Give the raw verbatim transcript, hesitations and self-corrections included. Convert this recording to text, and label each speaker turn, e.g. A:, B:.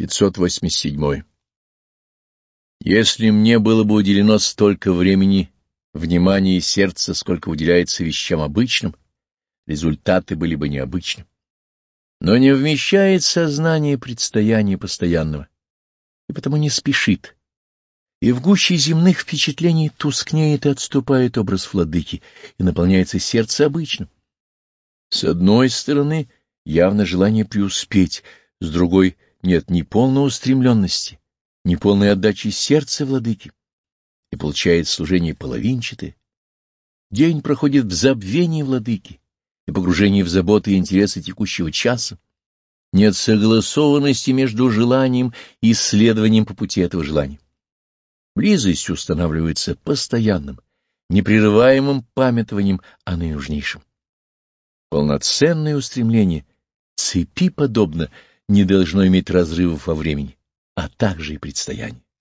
A: пятьсот восемьдесят седьмой. Если мне было бы уделено столько времени, внимания и сердца, сколько уделяется вещам обычным, результаты были бы необычны. Но не вмещает сознание предстояния постоянного, и потому не спешит, и в гуще земных впечатлений тускнеет и отступает образ владыки, и наполняется сердце обычным. С одной стороны, явно желание преуспеть, с другой — нет ни полной устремленности, ни полной отдачи сердца владыки, и получает служение половинчатое. День проходит в забвении владыки и погружении в заботы и интересы текущего часа. Нет согласованности между желанием и исследованием по пути этого желания. Близость устанавливается постоянным, непрерываемым памятованием о наинужнейшем. Полноценное устремление, цепи подобно, не должно иметь разрывов во времени, а также и предстояние.